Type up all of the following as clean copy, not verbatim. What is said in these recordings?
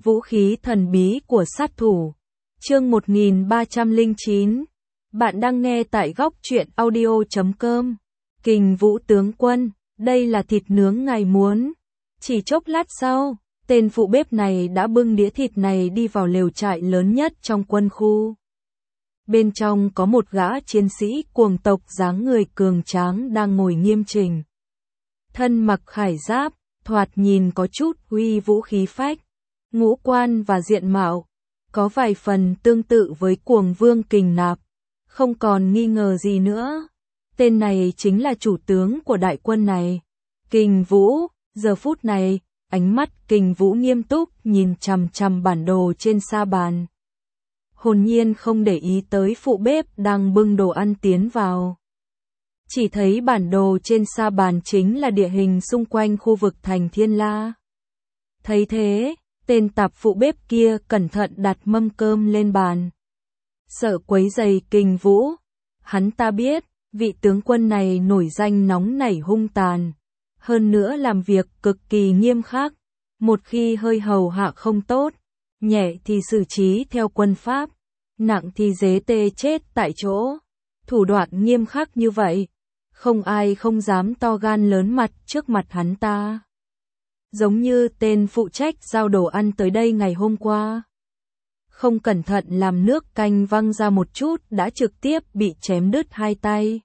Vũ khí thần bí của sát thủ. Chương 1309. Bạn đang nghe tại góc truyện audio.com. Kình Vũ tướng quân, đây là thịt nướng ngài muốn. Chỉ chốc lát sau, tên phụ bếp này đã bưng đĩa thịt này đi vào lều trại lớn nhất trong quân khu. Bên trong có một gã chiến sĩ cuồng tộc dáng người cường tráng đang ngồi nghiêm chỉnh. Thân mặc khải giáp, thoạt nhìn có chút uy vũ khí phách. Ngũ quan và diện mạo có vài phần tương tự với cuồng vương Kình Nạp. Không còn nghi ngờ gì nữa, tên này chính là chủ tướng của đại quân này. Kình Vũ. Giờ phút này, ánh mắt Kình Vũ nghiêm túc nhìn chằm chằm bản đồ trên sa bàn. Hồn nhiên không để ý tới phụ bếp đang bưng đồ ăn tiến vào. Chỉ thấy bản đồ trên sa bàn chính là địa hình xung quanh khu vực thành Thiên La. Thấy thế, tên tạp phụ bếp kia cẩn thận đặt mâm cơm lên bàn. Sợ quấy rầy Kình Vũ, hắn ta biết, vị tướng quân này nổi danh nóng nảy hung tàn. Hơn nữa làm việc cực kỳ nghiêm khắc, một khi hơi hầu hạ không tốt, nhẹ thì xử trí theo quân pháp, nặng thì giết tê chết tại chỗ. Thủ đoạn nghiêm khắc như vậy, không ai không dám to gan lớn mặt trước mặt hắn ta. Giống như tên phụ trách giao đồ ăn tới đây ngày hôm qua. Không cẩn thận làm nước canh văng ra một chút đã trực tiếp bị chém đứt hai tay.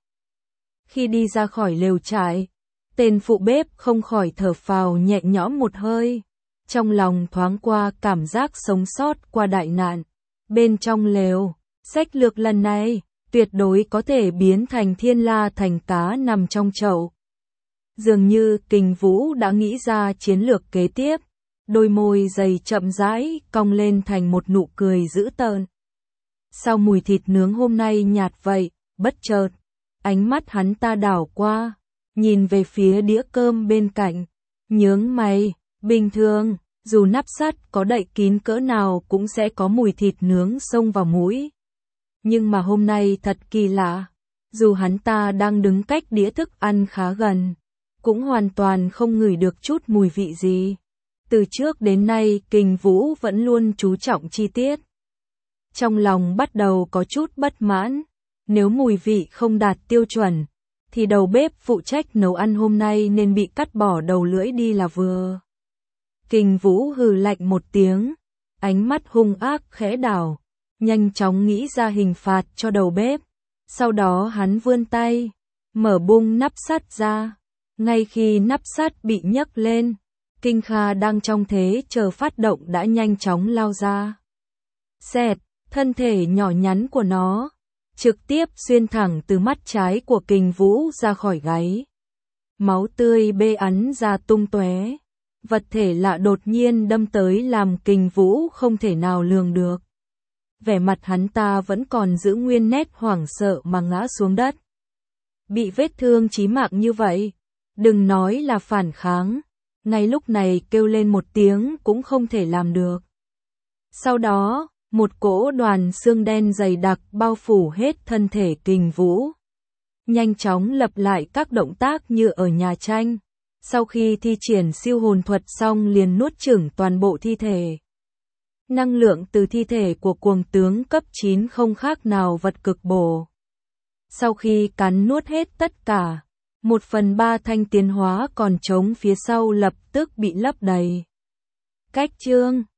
Khi đi ra khỏi lều trại, tên phụ bếp không khỏi thở phào nhẹ nhõm một hơi. Trong lòng thoáng qua cảm giác sống sót qua đại nạn. Bên trong lều, sách lược lần này, tuyệt đối có thể biến thành Thiên La thành cá nằm trong chậu. Dường như Kình Vũ đã nghĩ ra chiến lược kế tiếp, đôi môi dày chậm rãi cong lên thành một nụ cười dữ tợn. Sao mùi thịt nướng hôm nay nhạt vậy? Bất chợt, ánh mắt hắn ta đảo qua, nhìn về phía đĩa cơm bên cạnh, nhướng mày. Bình thường, dù nắp sắt có đậy kín cỡ nào cũng sẽ có mùi thịt nướng xông vào mũi. Nhưng mà hôm nay thật kỳ lạ, dù hắn ta đang đứng cách đĩa thức ăn khá gần, cũng hoàn toàn không ngửi được chút mùi vị gì. Từ trước đến nay Kình Vũ vẫn luôn chú trọng chi tiết. Trong lòng bắt đầu có chút bất mãn, nếu mùi vị không đạt tiêu chuẩn, thì đầu bếp phụ trách nấu ăn hôm nay nên bị cắt bỏ đầu lưỡi đi là vừa. Kình Vũ hừ lạnh một tiếng, ánh mắt hung ác khẽ đảo, nhanh chóng nghĩ ra hình phạt cho đầu bếp. Sau đó hắn vươn tay, mở bung nắp sắt ra. Ngay khi nắp sắt bị nhấc lên, Kinh Kha đang trong thế chờ phát động đã nhanh chóng lao ra. Xẹt, thân thể nhỏ nhắn của nó trực tiếp xuyên thẳng từ mắt trái của Kình Vũ ra khỏi gáy. Máu tươi bê ắn ra tung tóe. Vật thể lạ đột nhiên đâm tới làm Kình Vũ không thể nào lường được. Vẻ mặt hắn ta vẫn còn giữ nguyên nét hoảng sợ mà ngã xuống đất. Bị vết thương chí mạng như vậy, đừng nói là phản kháng, ngay lúc này kêu lên một tiếng cũng không thể làm được. Sau đó, một cỗ đoàn xương đen dày đặc bao phủ hết thân thể Kình Vũ. Nhanh chóng lặp lại các động tác như ở nhà tranh. Sau khi thi triển siêu hồn thuật xong liền nuốt chửng toàn bộ thi thể. Năng lượng từ thi thể của cuồng tướng cấp 9 không khác nào vật cực bổ. Sau khi cắn nuốt hết tất cả, 1/3 thanh tiến hóa còn trống phía sau lập tức bị lấp đầy. Cách chương